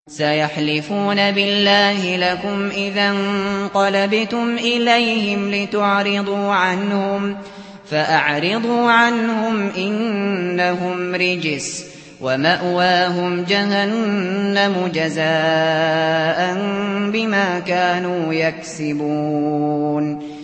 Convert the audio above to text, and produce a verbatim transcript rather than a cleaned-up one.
سيحلفون بالله لكم إذا انقلبتم إليهم لتعرضوا عنهم فأعرضوا عنهم إنهم رجس ومأواهم جهنم جزاء بما كانوا يكسبون